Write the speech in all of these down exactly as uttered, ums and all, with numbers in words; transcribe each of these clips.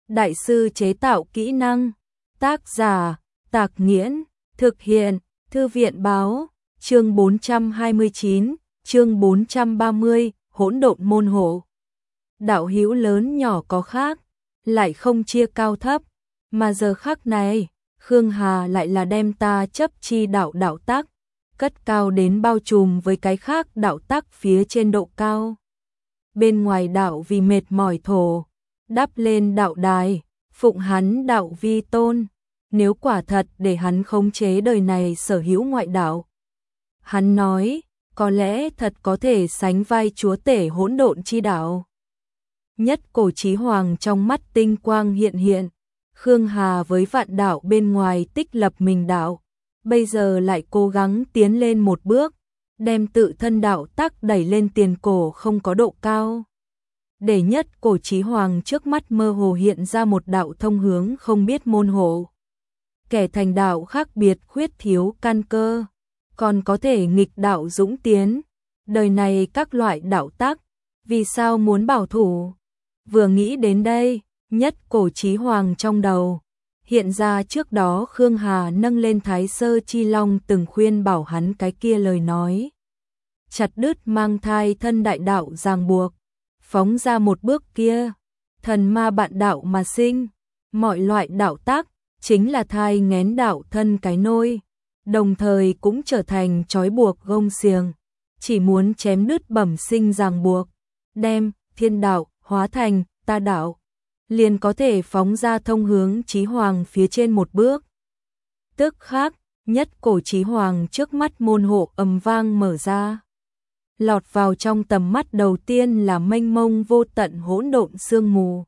đại sư chế tạo kỹ năng. Tác giả, Tạc Nghiễn, thực hiện, Thư viện báo, chương bốn trăm hai mươi chín, chương bốn trăm ba mươi, hỗn độn môn hộ. Đạo hữu lớn nhỏ có khác, lại không chia cao thấp, mà giờ khắc này, Khương Hà lại là đem ta chấp chi đạo đạo tác, cất cao đến bao trùm với cái khác đạo tác phía trên độ cao. Bên ngoài đạo vì mệt mỏi thổ, đắp lên đạo đài, phụng hắn đạo vi tôn. Nếu quả thật để hắn khống chế đời này sở hữu ngoại đạo, hắn nói, có lẽ thật có thể sánh vai chúa tể hỗn độn chi đạo. Nhất cổ chí hoàng trong mắt tinh quang hiện hiện, Khương Hà với vạn đạo bên ngoài tích lập mình đạo, bây giờ lại cố gắng tiến lên một bước, đem tự thân đạo tác đẩy lên tiền cổ không có độ cao. Để nhất cổ chí hoàng trước mắt mơ hồ hiện ra một đạo thông hướng không biết môn hộ. Kẻ thành đạo khác biệt khuyết thiếu căn cơ, còn có thể nghịch đạo dũng tiến. Đời này các loại đạo tác, vì sao muốn bảo thủ? Vừa nghĩ đến đây, nhất cổ chí hoàng trong đầu hiện ra trước đó Khương Hà nâng lên Thái Sơ Chi Long từng khuyên bảo hắn cái kia lời nói. Chặt đứt mang thai thân đại đạo ràng buộc, phóng ra một bước kia, thần ma bạn đạo mà sinh, mọi loại đạo tác chính là thai nghén đạo thân cái nôi, đồng thời cũng trở thành trói buộc gông xiềng, chỉ muốn chém đứt bẩm sinh ràng buộc, đem thiên đạo hóa thành ta đạo, liền có thể phóng ra thông hướng chí hoàng phía trên một bước. Tức khắc, nhất cổ chí hoàng trước mắt môn hộ ầm vang mở ra. Lọt vào trong tầm mắt đầu tiên là mênh mông vô tận hỗn độn sương mù.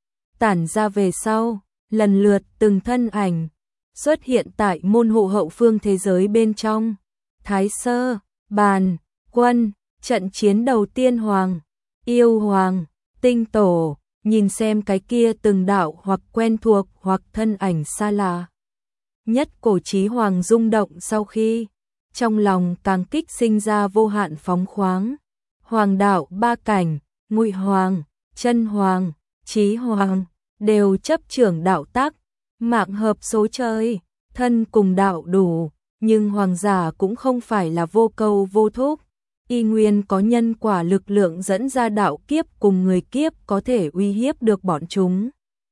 Tản ra về sau, lần lượt từng thân ảnh xuất hiện tại môn hộ hậu phương thế giới bên trong. Thái Sơ, Bàn, Quân, trận chiến đầu tiên Hoàng, Yêu Hoàng, Tinh Tổ, nhìn xem cái kia từng đạo hoặc quen thuộc hoặc thân ảnh xa lạ. Nhất cổ chí hoàng rung động sau khi, trong lòng càng kích sinh ra vô hạn phóng khoáng. Hoàng đạo ba cảnh, Ngụy Hoàng, Chân Hoàng, Chí Hoàng, đều chấp trưởng đạo tác, mạng hợp số trời, thân cùng đạo đủ, nhưng hoàng giả cũng không phải là vô câu vô thúc. Y nguyên có nhân quả lực lượng dẫn ra đạo kiếp cùng người kiếp có thể uy hiếp được bọn chúng.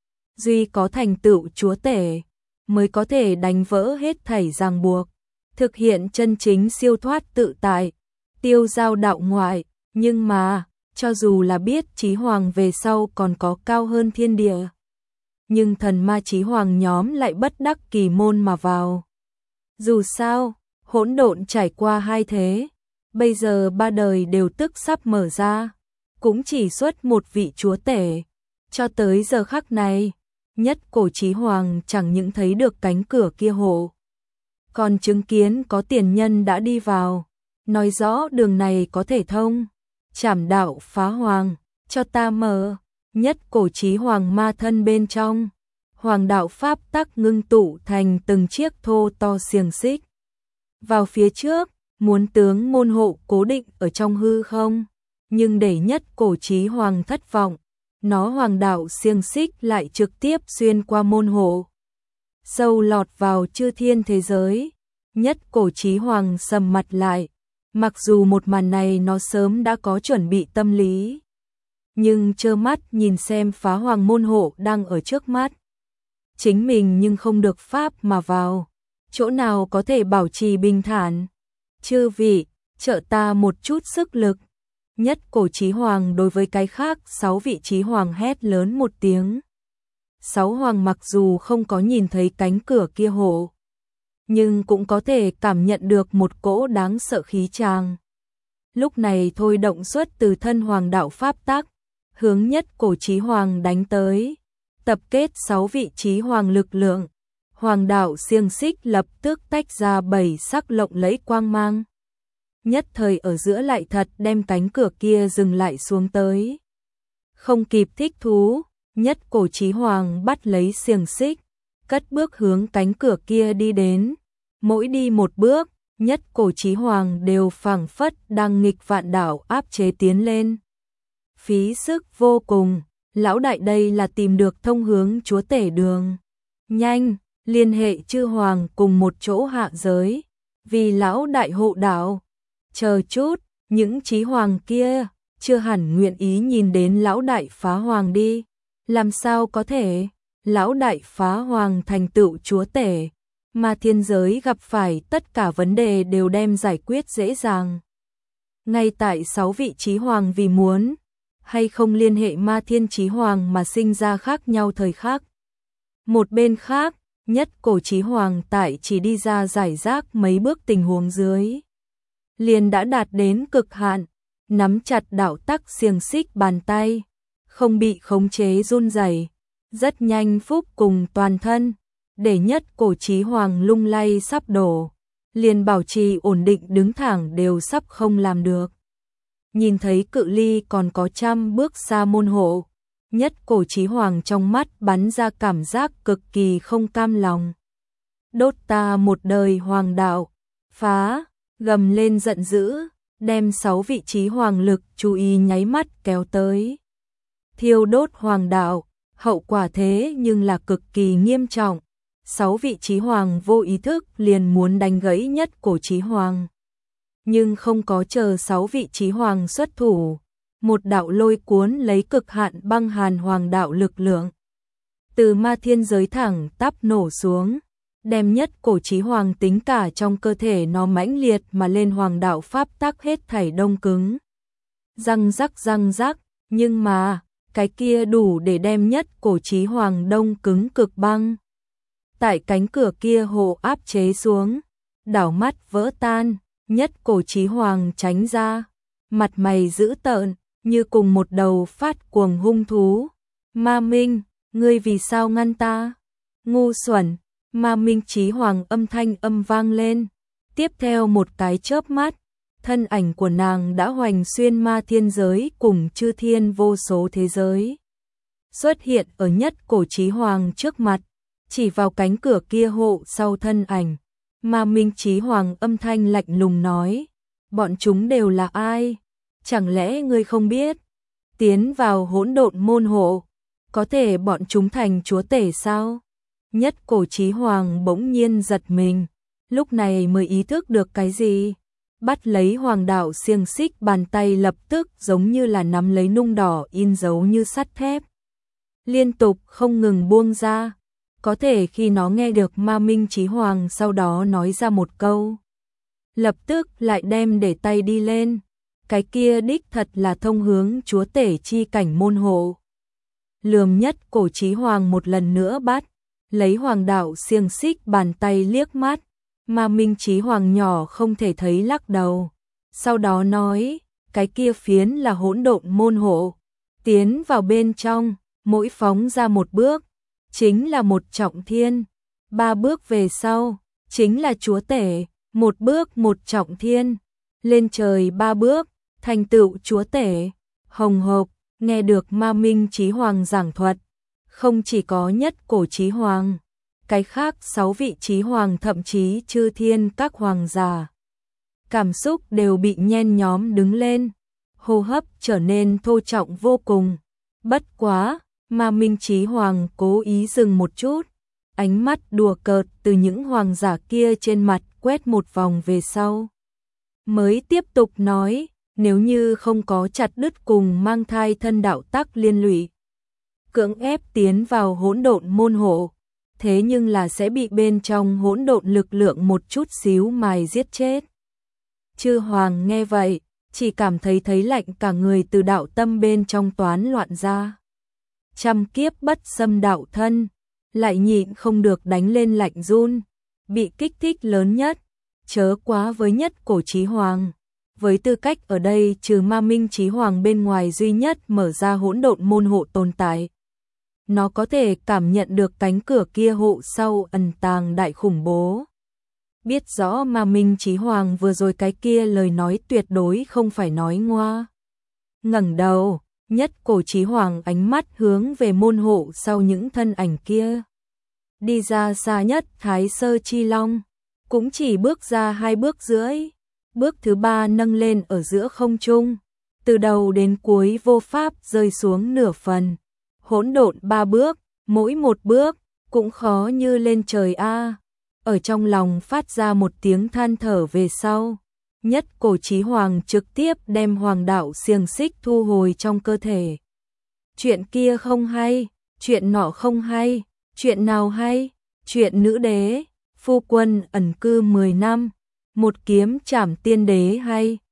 Duy có thành tựu chúa tể, mới có thể đánh vỡ hết thảy ràng buộc, thực hiện chân chính siêu thoát tự tại, tiêu giao đạo ngoại. Nhưng mà, cho dù là biết chí hoàng về sau còn có cao hơn thiên địa, nhưng thần ma chí hoàng nhóm lại bất đắc kỳ môn mà vào. Dù sao, hỗn độn trải qua hai thế, bây giờ ba đời đều tức sắp mở ra, cũng chỉ xuất một vị chúa tể. Cho tới giờ khắc này, nhất cổ chí hoàng chẳng những thấy được cánh cửa kia hộ, còn chứng kiến có tiền nhân đã đi vào, nói rõ đường này có thể thông. Trảm đạo phá hoàng, cho ta mở. Nhất cổ chí hoàng ma thân bên trong, hoàng đạo pháp tắc ngưng tụ thành từng chiếc thô to xiềng xích. Vào phía trước, muốn tướng môn hộ cố định ở trong hư không, nhưng để nhất cổ chí hoàng thất vọng, nó hoàng đạo xiềng xích lại trực tiếp xuyên qua môn hộ, sâu lọt vào chư thiên thế giới. Nhất cổ chí hoàng sầm mặt lại, mặc dù một màn này nó sớm đã có chuẩn bị tâm lý, nhưng trơ mắt nhìn xem phá hoàng môn hộ đang ở trước mắt. Chính mình nhưng không được pháp mà vào, chỗ nào có thể bảo trì bình thản. Chư vị, trợ ta một chút sức lực. Nhất cổ chí hoàng đối với cái khác sáu vị chí hoàng hét lớn một tiếng. Sáu hoàng mặc dù không có nhìn thấy cánh cửa kia hộ, nhưng cũng có thể cảm nhận được một cỗ đáng sợ khí tràng. Lúc này thôi động xuất từ thân hoàng đạo pháp tắc, hướng nhất cổ chí hoàng đánh tới, tập kết sáu vị chí hoàng lực lượng. Hoàng đạo xiềng xích lập tức tách ra bảy sắc lộng lẫy quang mang. Nhất thời ở giữa lại thật đem cánh cửa kia dừng lại xuống tới. Không kịp thích thú, nhất cổ chí hoàng bắt lấy xiềng xích, cất bước hướng cánh cửa kia đi đến. Mỗi đi một bước, nhất cổ chí hoàng đều phảng phất đang nghịch vạn đạo áp chế tiến lên. Phí sức vô cùng, lão đại đây là tìm được thông hướng chúa tể đường. Nhanh, liên hệ chư hoàng cùng một chỗ hạ giới, vì lão đại hộ đạo. Chờ chút, những chí hoàng kia chưa hẳn nguyện ý nhìn đến lão đại phá hoàng đi. Làm sao có thể? Lão đại phá hoàng thành tựu chúa tể, mà thiên giới gặp phải tất cả vấn đề đều đem giải quyết dễ dàng. Ngay tại sáu vị chí hoàng vì muốn hay không liên hệ ma thiên chí hoàng mà sinh ra khác nhau thời khắc. Một bên khác, nhất cổ chí hoàng tại chỉ đi ra giải rác mấy bước tình huống dưới, liền đã đạt đến cực hạn, nắm chặt đạo tắc xiềng xích bàn tay, không bị khống chế run rẩy, rất nhanh phúc cùng toàn thân, để nhất cổ chí hoàng lung lay sắp đổ, liền bảo trì ổn định đứng thẳng đều sắp không làm được. Nhìn thấy cự ly còn có trăm bước xa môn hộ, nhất cổ chí hoàng trong mắt bắn ra cảm giác cực kỳ không cam lòng. Đốt ta một đời hoàng đạo, phá, gầm lên giận dữ, đem sáu vị chí hoàng lực chú ý nháy mắt kéo tới. Thiêu đốt hoàng đạo, hậu quả thế nhưng là cực kỳ nghiêm trọng. Sáu vị chí hoàng vô ý thức liền muốn đánh gãy nhất cổ chí hoàng. Nhưng không có chờ sáu vị chí hoàng xuất thủ, một đạo lôi cuốn lấy cực hạn băng hàn hoàng đạo lực lượng từ ma thiên giới thẳng tắp nổ xuống, đem nhất cổ chí hoàng tính cả trong cơ thể nó mãnh liệt mà lên hoàng đạo pháp tắc hết thảy đông cứng. Răng rắc răng rắc, nhưng mà, cái kia đủ để đem nhất cổ chí hoàng đông cứng cực băng. Tại cánh cửa kia hộ áp chế xuống, đảo mắt vỡ tan, nhất cổ chí hoàng tránh ra, mặt mày dữ tợn, như cùng một đầu phát cuồng hung thú. Ma Minh, ngươi vì sao ngăn ta? Ngu xuẩn, Ma Minh chí hoàng âm thanh âm vang lên. Tiếp theo một cái chớp mắt, thân ảnh của nàng đã hoành xuyên ma thiên giới cùng chư thiên vô số thế giới. Xuất hiện ở nhất cổ chí hoàng trước mặt, chỉ vào cánh cửa kia hộ sau thân ảnh. Ma Minh chí hoàng âm thanh lạnh lùng nói, bọn chúng đều là ai? Chẳng lẽ ngươi không biết? Tiến vào hỗn độn môn hộ, có thể bọn chúng thành chúa tể sao? Nhất cổ chí hoàng bỗng nhiên giật mình, lúc này mới ý thức được cái gì? Bắt lấy hoàng đạo xiềng xích bàn tay lập tức giống như là nắm lấy nung đỏ in dấu như sắt thép. Liên tục không ngừng buông ra, có thể khi nó nghe được Ma Minh chí hoàng sau đó nói ra một câu, lập tức lại đem để tay đi lên. Cái kia đích thật là thông hướng chúa tể chi cảnh môn hộ. Lườm nhất cổ chí hoàng một lần nữa bắt, lấy hoàng đạo xiềng xích bàn tay liếc mắt, Ma Minh chí hoàng nhỏ không thể thấy lắc đầu. Sau đó nói, cái kia phiến là hỗn độn môn hộ, tiến vào bên trong, mỗi phóng ra một bước, chính là một trọng thiên, ba bước về sau, chính là chúa tể, một bước một trọng thiên, lên trời ba bước, thành tựu chúa tể. Hồng hộc, nghe được Ma Minh chí hoàng giảng thuật, không chỉ có nhất cổ chí hoàng, cái khác sáu vị chí hoàng thậm chí chư thiên các hoàng giả, cảm xúc đều bị nhen nhóm đứng lên, hô hấp trở nên thô trọng vô cùng. Bất quá, Ma Minh chí hoàng cố ý dừng một chút, ánh mắt đùa cợt từ những hoàng giả kia trên mặt quét một vòng về sau, mới tiếp tục nói, nếu như không có chặt đứt cùng mang thai thân đạo tắc liên lụy, cưỡng ép tiến vào hỗn độn môn hộ, thế nhưng là sẽ bị bên trong hỗn độn lực lượng một chút xíu mài giết chết. Chư hoàng nghe vậy, chỉ cảm thấy thấy lạnh cả người từ đạo tâm bên trong toán loạn ra. Trăm kiếp bất xâm đạo thân, lại nhịn không được đánh lên lạnh run, bị kích thích lớn nhất, chớ quá với nhất cổ chí hoàng. Với tư cách ở đây trừ Ma Minh chí hoàng bên ngoài duy nhất mở ra hỗn độn môn hộ tồn tại. Nó có thể cảm nhận được cánh cửa kia hộ sau ẩn tàng đại khủng bố. Biết rõ Ma Minh chí hoàng vừa rồi cái kia lời nói tuyệt đối không phải nói ngoa. Ngẩng đầu, nhất cổ chí hoàng ánh mắt hướng về môn hộ sau những thân ảnh kia. Đi ra xa nhất Thái Sơ Chi Long, cũng chỉ bước ra hai bước rưỡi. Bước thứ ba nâng lên ở giữa không trung, từ đầu đến cuối vô pháp rơi xuống nửa phần, hỗn độn ba bước, mỗi một bước cũng khó như lên trời a. Ở trong lòng phát ra một tiếng than thở về sau, Nhất Cổ Chí Hoàng trực tiếp đem hoàng đạo xiềng xích thu hồi trong cơ thể. Chuyện kia không hay, chuyện nọ không hay, chuyện nào hay? Chuyện nữ đế, phu quân ẩn cư mười năm, một kiếm trảm tiên đế hay?